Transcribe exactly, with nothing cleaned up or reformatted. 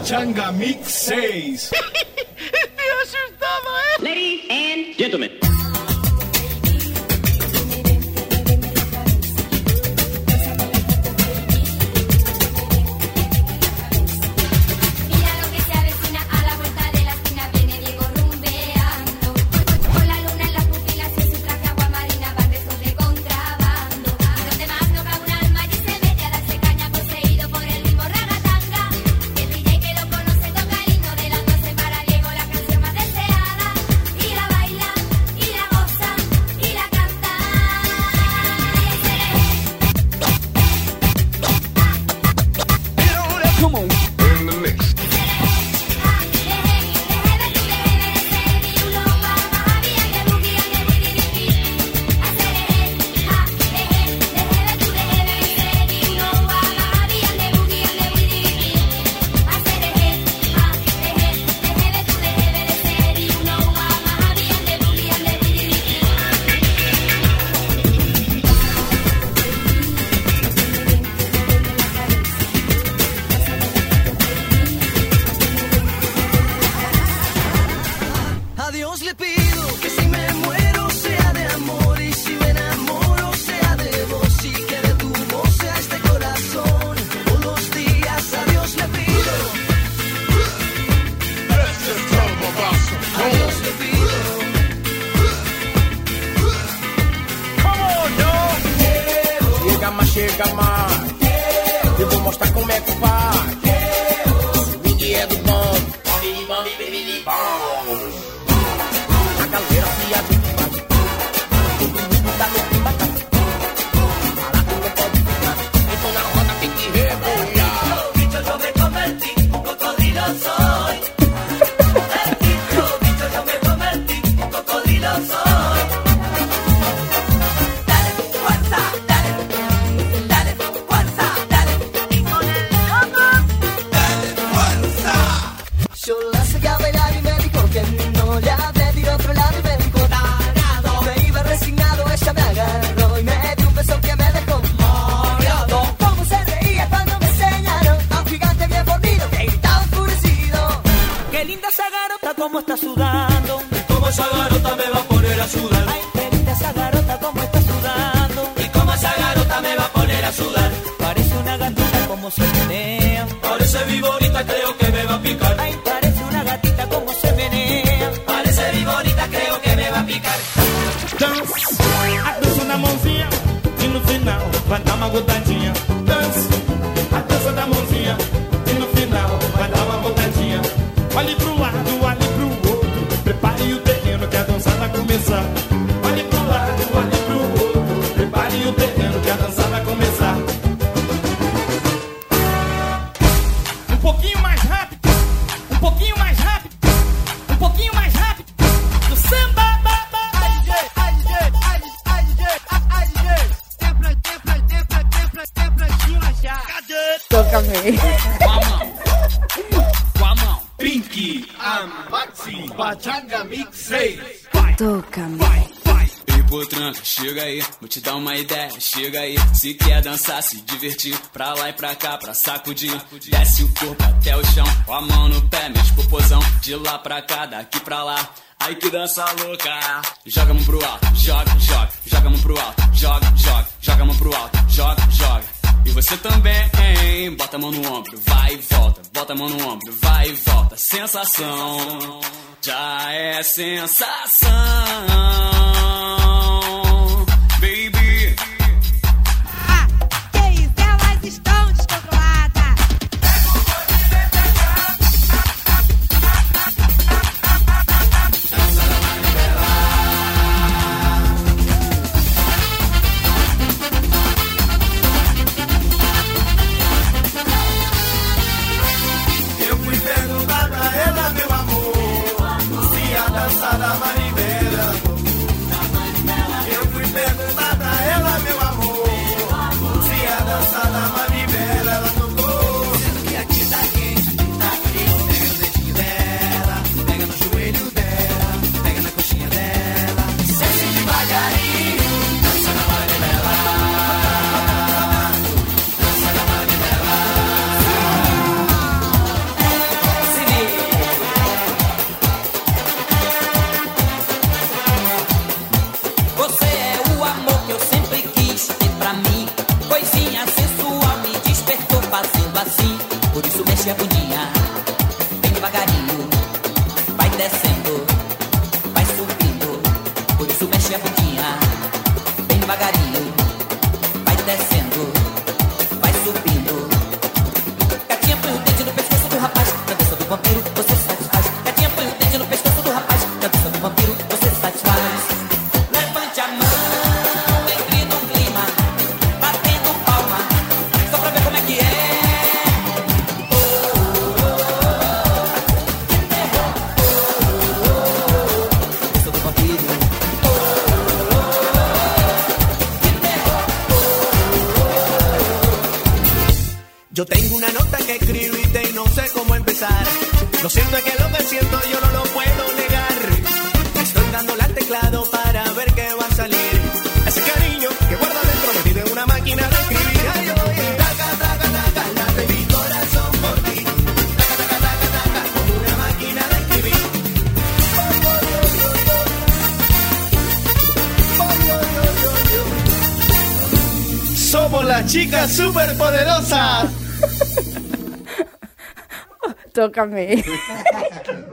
Pachanga Mix seis. Me asustaba, eh. Ladies and gentlemen. Chega mais, eu vou mostrar como é que faz. O swing é do bom, a galera se ajuda, todo mundo tá louco, batata. Barato não pode ficar, então na roda tem que rebolar. Bicho, yo me convertí, un cocodrilo soy. El bicho, bicho, yo me convertí, un cocodrilo soy. Dale, fuerza, dale. Yo la saqué a bailar y me dijo que no le hablé de otro lado y me dijo tarado. Me iba resignado, ella me agarró y me dio un beso que me dejó mareado. Cómo se reía cuando me enseñaron a un gigante bien fornido que gritaba enfurecido. Qué linda esa garota, cómo está sudando. Cómo esa garota me va a poner a sudar. Ay, qué linda esa garota, cómo está sudando. Y cómo esa garota me va a poner a sudar. Parece una gatita como se menea. Parece viborita, creo que me va a picar. Ay, parece una gatita como se menea. Parece viborita, creo que me va a picar. Dance, a dança na mãozinha e no final vai dar uma gotadinha. Dance, a dança da mãozinha e no final vai dar uma gotadinha. Olhe pro lado, olhe pro outro, prepare o terreno que a dança vai começar. Olhe pro lado, olhe pro outro, prepare o terreno que a dança vai começar. Um pouquinho mais rápido, um pouquinho mais rápido, um pouquinho mais rápido. Do samba. Toca-me. Com a mão, com a mão. Pinky and Maxi, Pachanga Mix seis. Toca-me. Vai, vai. Ei, potranca, chega aí, vou te dar uma ideia, chega aí. Se quer dançar, se divertir, pra lá e pra cá, pra sacudir. Desce o corpo até o chão, com a mão no pé, mexe popozão. De lá pra cá, daqui pra lá. Ai que dança louca. Joga a mão pro alto, joga, joga. Joga a mão pro alto, joga, joga. Joga a mão pro alto, joga, joga. E você também, hein? Bota a mão no ombro, vai e volta. Bota a mão no ombro, vai e volta. Sensação, já é sensação, baby. Ah, que isso? Elas estão descontroladas. Da maribela, Isso, mexe a bundinha, bem devagarinho. Vai descendo, vai subindo. Gatinha põe o dente no pescoço do rapaz, na dança do vampiro você satisfaz. Gatinha põe o dente no pescoço do rapaz, na dança do vampiro você satisfaz. Levante a mão, entre no clima, batendo palma, só pra ver como é que é. Yo tengo una nota que escribiste y no sé cómo empezar. Lo cierto es que lo que siento yo no lo puedo negar. Estoy dándole al teclado para ver qué va a salir. Ese cariño que guarda dentro metido en una máquina de escribir. Ay, oye, taca, taca, taca, late mi corazón por ti. Taca, taca, taca, taca, como una máquina de escribir. Oy, oy, oy, oy, oy. Oy, oy, oy, oy, oy. Somos las chicas superpoderosas. Tócame.